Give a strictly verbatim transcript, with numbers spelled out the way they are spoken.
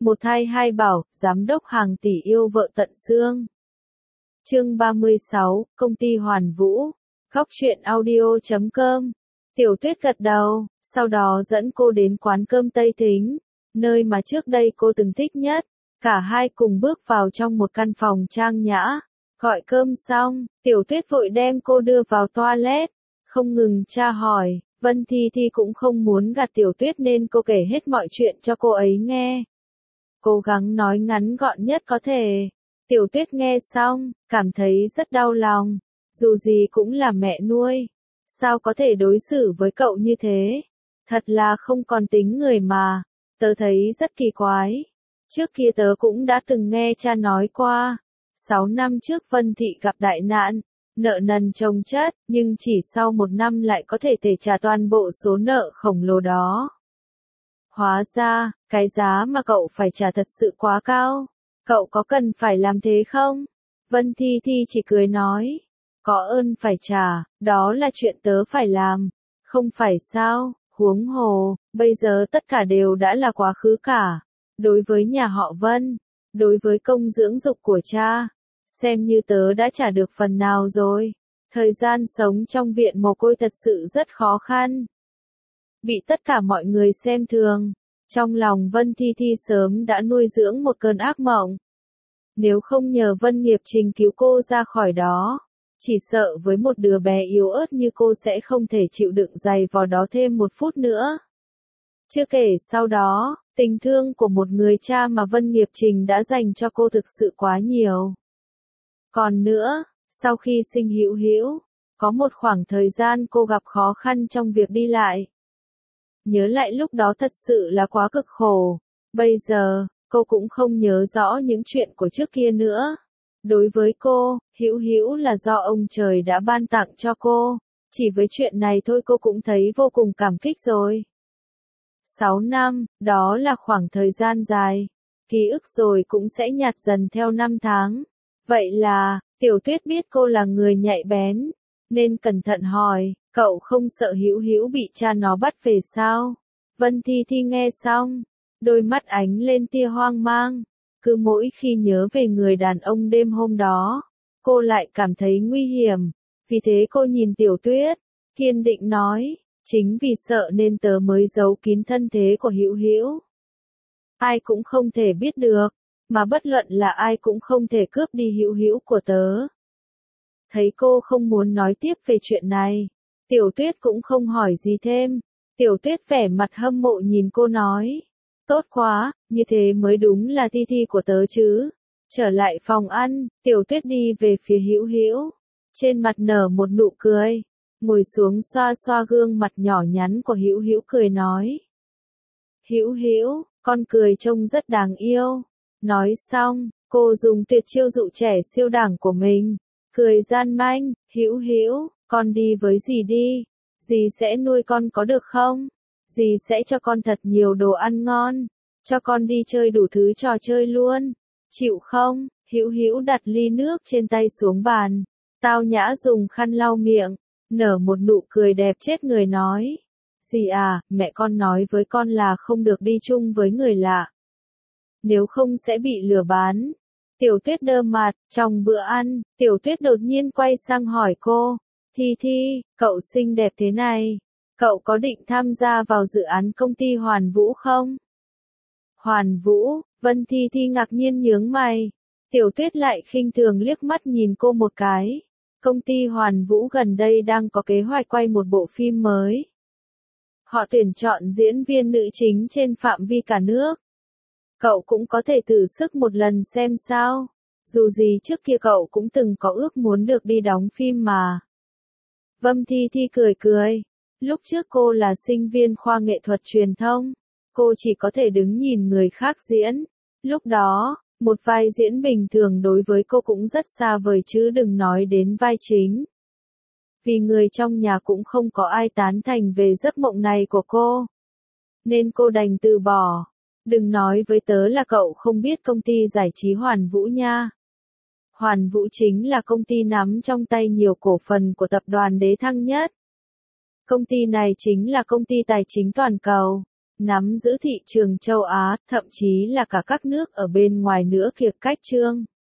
Một thai hai bảo, giám đốc hàng tỷ yêu vợ tận xương. Chương ba mươi sáu, công ty Hoàn Vũ. Góc truyện audio chấm com. Tiểu Tuyết gật đầu, sau đó dẫn cô đến quán cơm Tây Thính, nơi mà trước đây cô từng thích nhất. Cả hai cùng bước vào trong một căn phòng trang nhã. Gọi cơm xong, Tiểu Tuyết vội đem cô đưa vào toilet, không ngừng tra hỏi. Vân Thi Thi cũng không muốn gạt Tiểu Tuyết nên cô kể hết mọi chuyện cho cô ấy nghe. Cố gắng nói ngắn gọn nhất có thể. Tiểu Tuyết nghe xong, cảm thấy rất đau lòng. Dù gì cũng là mẹ nuôi. Sao có thể đối xử với cậu như thế? Thật là không còn tính người mà. Tớ thấy rất kỳ quái. Trước kia tớ cũng đã từng nghe cha nói qua. Sáu năm trước Vân Thị gặp đại nạn, nợ nần chồng chất, nhưng chỉ sau một năm lại có thể thể trả toàn bộ số nợ khổng lồ đó. Hóa ra, cái giá mà cậu phải trả thật sự quá cao. Cậu có cần phải làm thế không? Vân Thi Thi chỉ cười nói. Có ơn phải trả, đó là chuyện tớ phải làm. Không phải sao, huống hồ, bây giờ tất cả đều đã là quá khứ cả. Đối với nhà họ Vân, đối với công dưỡng dục của cha, xem như tớ đã trả được phần nào rồi. Thời gian sống trong viện mồ côi thật sự rất khó khăn. Bị tất cả mọi người xem thường. Trong lòng Vân Thi Thi sớm đã nuôi dưỡng một cơn ác mộng. Nếu không nhờ Vân Nghiệp Trình cứu cô ra khỏi đó, chỉ sợ với một đứa bé yếu ớt như cô sẽ không thể chịu đựng giày vò đó thêm một phút nữa. Chưa kể sau đó, tình thương của một người cha mà Vân Nghiệp Trình đã dành cho cô thực sự quá nhiều. Còn nữa, sau khi sinh Hữu Hữu, có một khoảng thời gian cô gặp khó khăn trong việc đi lại. Nhớ lại lúc đó thật sự là quá cực khổ. Bây giờ, cô cũng không nhớ rõ những chuyện của trước kia nữa. Đối với cô, Hữu Hữu là do ông trời đã ban tặng cho cô. Chỉ với chuyện này thôi cô cũng thấy vô cùng cảm kích rồi. Sáu năm, đó là khoảng thời gian dài. Ký ức rồi cũng sẽ nhạt dần theo năm tháng. Vậy là, Tiểu Tuyết biết cô là người nhạy bén, nên cẩn thận hỏi, cậu không sợ Hữu Hữu bị cha nó bắt về sao? Vân Thi Thi nghe xong, đôi mắt ánh lên tia hoang mang. Cứ mỗi khi nhớ về người đàn ông đêm hôm đó, cô lại cảm thấy nguy hiểm. Vì thế cô nhìn Tiểu Tuyết, kiên định nói, chính vì sợ nên tớ mới giấu kín thân thế của Hữu Hữu. Ai cũng không thể biết được, mà bất luận là ai cũng không thể cướp đi Hữu Hữu của tớ. Thấy cô không muốn nói tiếp về chuyện này, Tiểu Tuyết cũng không hỏi gì thêm. Tiểu Tuyết vẻ mặt hâm mộ nhìn cô nói, tốt quá, như thế mới đúng là Thi Thi của tớ chứ. Trở lại phòng ăn, Tiểu Tuyết đi về phía Hữu Hữu, trên mặt nở một nụ cười, ngồi xuống xoa xoa gương mặt nhỏ nhắn của Hữu Hữu cười nói. Hữu Hữu, con cười trông rất đáng yêu. Nói xong, cô dùng tuyệt chiêu dụ trẻ siêu đẳng của mình, cười gian manh, Hữu Hữu, con đi với dì đi, dì sẽ nuôi con có được không? Dì sẽ cho con thật nhiều đồ ăn ngon, cho con đi chơi đủ thứ trò chơi luôn, chịu không? Hữu Hữu đặt ly nước trên tay xuống bàn, tao nhã dùng khăn lau miệng, nở một nụ cười đẹp chết người nói. Dì à, mẹ con nói với con là không được đi chung với người lạ. Nếu không sẽ bị lừa bán. Tiểu Tuyết đơ mặt, trong bữa ăn, Tiểu Tuyết đột nhiên quay sang hỏi cô. Thi Thi, cậu xinh đẹp thế này, cậu có định tham gia vào dự án công ty Hoàn Vũ không? Hoàn Vũ, Vân Thi Thi ngạc nhiên nhướng mày. Tiểu Tuyết lại khinh thường liếc mắt nhìn cô một cái. Công ty Hoàn Vũ gần đây đang có kế hoạch quay một bộ phim mới. Họ tuyển chọn diễn viên nữ chính trên phạm vi cả nước. Cậu cũng có thể thử sức một lần xem sao. Dù gì trước kia cậu cũng từng có ước muốn được đi đóng phim mà. Vân Thi Thi cười cười. Lúc trước cô là sinh viên khoa nghệ thuật truyền thông. Cô chỉ có thể đứng nhìn người khác diễn. Lúc đó, một vai diễn bình thường đối với cô cũng rất xa vời chứ đừng nói đến vai chính. Vì người trong nhà cũng không có ai tán thành về giấc mộng này của cô. Nên cô đành từ bỏ. Đừng nói với tớ là cậu không biết công ty giải trí Hoàn Vũ nha. Hoàn Vũ chính là công ty nắm trong tay nhiều cổ phần của tập đoàn Đế Thăng Nhất. Công ty này chính là công ty tài chính toàn cầu. nắm giữ thị trường châu Á, thậm chí là cả các nước ở bên ngoài nữa kìa. Cách Trương